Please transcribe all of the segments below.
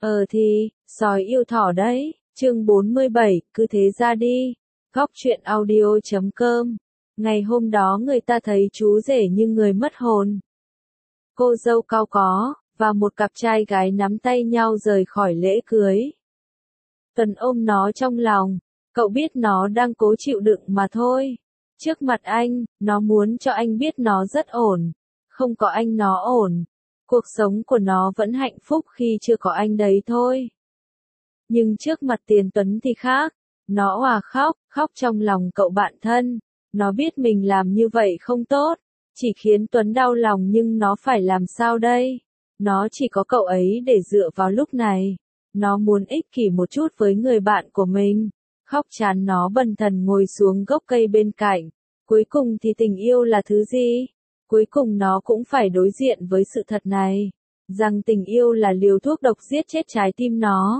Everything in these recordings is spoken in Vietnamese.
Thì, sói yêu thỏ đấy, chương 47, cứ thế ra đi. Góc truyện audio.com. Ngày hôm đó người ta thấy chú rể như người mất hồn. Cô dâu cao có, và một cặp trai gái nắm tay nhau rời khỏi lễ cưới. Tuấn ôm nó trong lòng, cậu biết nó đang cố chịu đựng mà thôi. Trước mặt anh, nó muốn cho anh biết nó rất ổn. Không có anh nó ổn. Cuộc sống của nó vẫn hạnh phúc khi chưa có anh đấy thôi. Nhưng trước mặt Tiền Tuấn thì khác. Nó òa khóc, khóc trong lòng cậu bạn thân. Nó biết mình làm như vậy không tốt. Chỉ khiến Tuấn đau lòng nhưng nó phải làm sao đây? Nó chỉ có cậu ấy để dựa vào lúc này. Nó muốn ích kỷ một chút với người bạn của mình. Khóc chán nó bần thần ngồi xuống gốc cây bên cạnh. Cuối cùng thì tình yêu là thứ gì? Cuối cùng nó cũng phải đối diện với sự thật này. Rằng tình yêu là liều thuốc độc giết chết trái tim nó.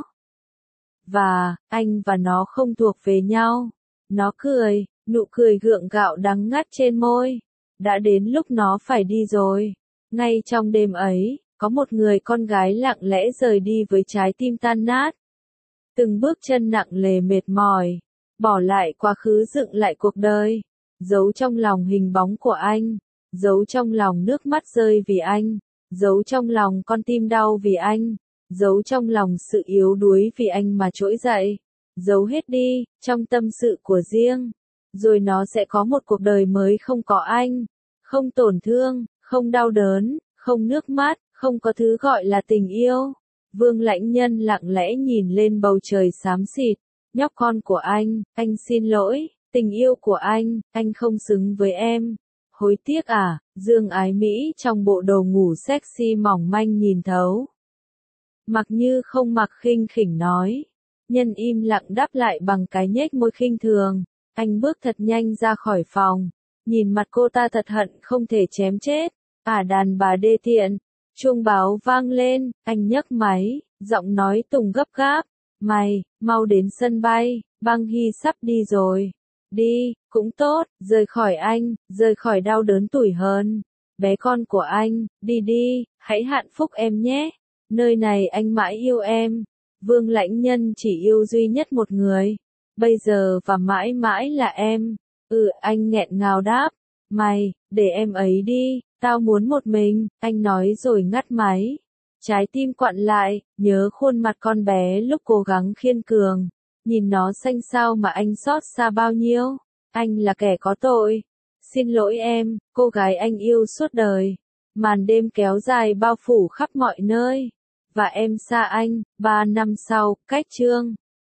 Và, anh và nó không thuộc về nhau. Nó cười, nụ cười gượng gạo đắng ngắt trên môi. Đã đến lúc nó phải đi rồi. Ngay trong đêm ấy, có một người con gái lặng lẽ rời đi với trái tim tan nát. Từng bước chân nặng nề mệt mỏi. Bỏ lại quá khứ dựng lại cuộc đời. Giấu trong lòng hình bóng của anh. Giấu trong lòng nước mắt rơi vì anh. Giấu trong lòng con tim đau vì anh. Giấu trong lòng sự yếu đuối vì anh mà trỗi dậy. Giấu hết đi, trong tâm sự của riêng. Rồi nó sẽ có một cuộc đời mới không có anh. Không tổn thương, không đau đớn, không nước mắt, không có thứ gọi là tình yêu. Vương Lãnh Nhân lặng lẽ nhìn lên bầu trời xám xịt. Nhóc con của anh xin lỗi, tình yêu của anh không xứng với em. Hối tiếc à, Dương Ái Mỹ trong bộ đồ ngủ sexy mỏng manh nhìn thấu. Mặc Như không mặc khinh khỉnh nói. Nhân im lặng đáp lại bằng cái nhếch môi khinh thường. Anh bước thật nhanh ra khỏi phòng. Nhìn mặt cô ta thật hận không thể chém chết. Đàn bà đê tiện. Chuông báo vang lên, anh nhấc máy, giọng nói Tùng gấp gáp. Mày, mau đến sân bay, Băng Hy sắp đi rồi. Đi, cũng tốt, rời khỏi anh, rời khỏi đau đớn tủi hờn. Bé con của anh, đi đi, hãy hạnh phúc em nhé. Nơi này anh mãi yêu em. Vương Lãnh Nhân chỉ yêu duy nhất một người. Bây giờ và mãi mãi là em. Anh nghẹn ngào đáp. Mày, để em ấy đi, tao muốn một mình, anh nói rồi ngắt máy. Trái tim quặn lại, nhớ khuôn mặt con bé lúc cố gắng khiên cường. Nhìn nó xanh xao mà anh xót xa bao nhiêu. Anh là kẻ có tội. Xin lỗi em, cô gái anh yêu suốt đời. Màn đêm kéo dài bao phủ khắp mọi nơi. Và em xa anh, 3 năm sau, cách chương.